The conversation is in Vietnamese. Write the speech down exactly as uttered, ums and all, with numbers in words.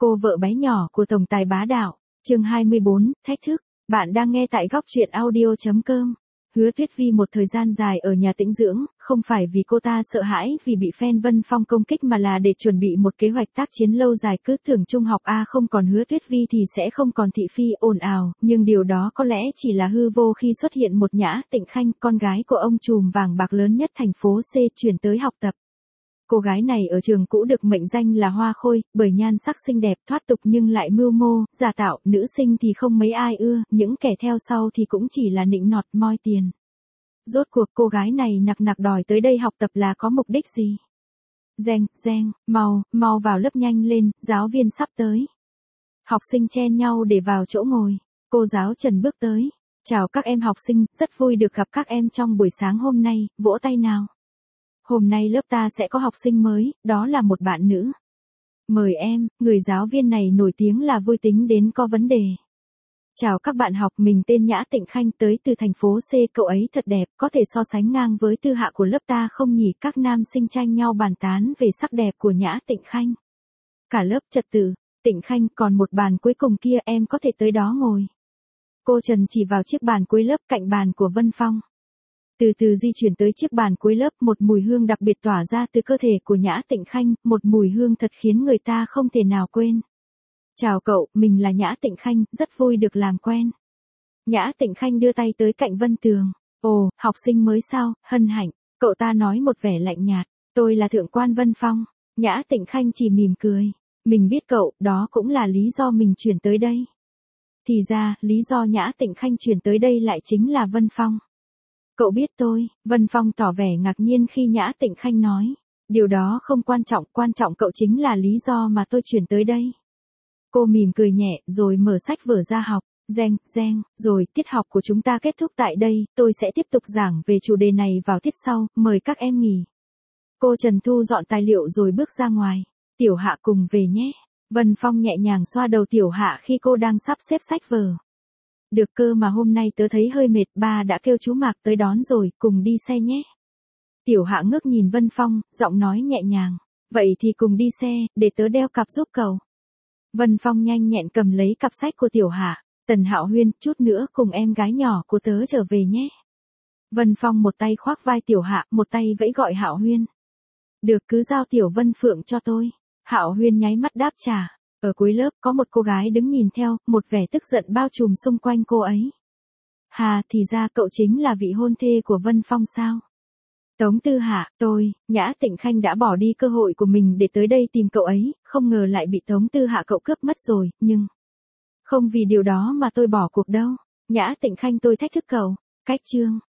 Cô vợ bé nhỏ của tổng tài bá đạo. Chương hai mươi bốn, thách thức. Bạn đang nghe tại góc truyện audio chấm com. Hứa Tuyết Vi một thời gian dài ở nhà tĩnh dưỡng, không phải vì cô ta sợ hãi vì bị fan Vân Phong công kích mà là để chuẩn bị một kế hoạch tác chiến lâu dài. Cứ tưởng trung học A không còn Hứa Tuyết Vi thì sẽ không còn thị phi ồn ào, nhưng điều đó có lẽ chỉ là hư vô khi xuất hiện một Nhã Tịnh Khanh, con gái của ông trùm vàng bạc lớn nhất thành phố C chuyển tới học tập. Cô gái này ở trường cũ được mệnh danh là hoa khôi, bởi nhan sắc xinh đẹp, thoát tục nhưng lại mưu mô, giả tạo, nữ sinh thì không mấy ai ưa, những kẻ theo sau thì cũng chỉ là nịnh nọt moi tiền. Rốt cuộc cô gái này nặc nặc đòi tới đây học tập là có mục đích gì? Reng, reng, mau, mau vào lớp nhanh lên, giáo viên sắp tới. Học sinh chen nhau để vào chỗ ngồi, cô giáo Trần bước tới. Chào các em học sinh, rất vui được gặp các em trong buổi sáng hôm nay, vỗ tay nào. Hôm nay lớp ta sẽ có học sinh mới, đó là một bạn nữ. Mời em, người giáo viên này nổi tiếng là vui tính đến có vấn đề. Chào các bạn học, mình tên Nhã Tịnh Khanh, tới từ thành phố C, cậu ấy thật đẹp, có thể so sánh ngang với Tư Hạ của lớp ta không nhỉ? Các nam sinh tranh nhau bàn tán về sắc đẹp của Nhã Tịnh Khanh. Cả lớp trật tự. Tịnh Khanh, còn một bàn cuối cùng kia, em có thể tới đó ngồi. Cô Trần chỉ vào chiếc bàn cuối lớp cạnh bàn của Vân Phong. Từ từ di chuyển tới chiếc bàn cuối lớp, một mùi hương đặc biệt tỏa ra từ cơ thể của Nhã Tịnh Khanh, một mùi hương thật khiến người ta không thể nào quên. Chào cậu, mình là Nhã Tịnh Khanh, rất vui được làm quen. Nhã Tịnh Khanh đưa tay tới cạnh Vân Tường. Ồ, học sinh mới sao, hân hạnh, cậu ta nói một vẻ lạnh nhạt. Tôi là thượng quan Vân Phong. Nhã Tịnh Khanh chỉ mỉm cười. Mình biết cậu, đó cũng là lý do mình chuyển tới đây. Thì ra, lý do Nhã Tịnh Khanh chuyển tới đây lại chính là Vân Phong. Cậu biết tôi, Vân Phong tỏ vẻ ngạc nhiên khi Nhã Tịnh Khanh nói. Điều đó không quan trọng, quan trọng cậu chính là lý do mà tôi chuyển tới đây. Cô mỉm cười nhẹ, rồi mở sách vở ra học. Reng, reng, rồi, tiết học của chúng ta kết thúc tại đây, tôi sẽ tiếp tục giảng về chủ đề này vào tiết sau, mời các em nghỉ. Cô Trần thu dọn tài liệu rồi bước ra ngoài. Tiểu Hạ cùng về nhé. Vân Phong nhẹ nhàng xoa đầu Tiểu Hạ khi cô đang sắp xếp sách vở. Được cơ mà hôm nay tớ thấy hơi mệt, ba đã kêu chú Mạc tới đón rồi, cùng đi xe nhé. Tiểu Hạ ngước nhìn Vân Phong, giọng nói nhẹ nhàng. Vậy thì cùng đi xe, để tớ đeo cặp giúp cậu. Vân Phong nhanh nhẹn cầm lấy cặp sách của Tiểu Hạ. Tần Hạo Huyên, chút nữa cùng em gái nhỏ của tớ trở về nhé. Vân Phong một tay khoác vai Tiểu Hạ, một tay vẫy gọi Hạo Huyên. Được, cứ giao Tiểu Vân Phượng cho tôi. Hạo Huyên nháy mắt đáp trả. Ở cuối lớp có một cô gái đứng nhìn theo, một vẻ tức giận bao trùm xung quanh cô ấy. Hà, thì ra cậu chính là vị hôn thê của Vân Phong sao? Tống Tư Hạ, tôi, Nhã Tịnh Khanh đã bỏ đi cơ hội của mình để tới đây tìm cậu ấy, không ngờ lại bị Tống Tư Hạ cậu cướp mất rồi, nhưng... Không vì điều đó mà tôi bỏ cuộc đâu. Nhã Tịnh Khanh, tôi thách thức cậu. Cách chương.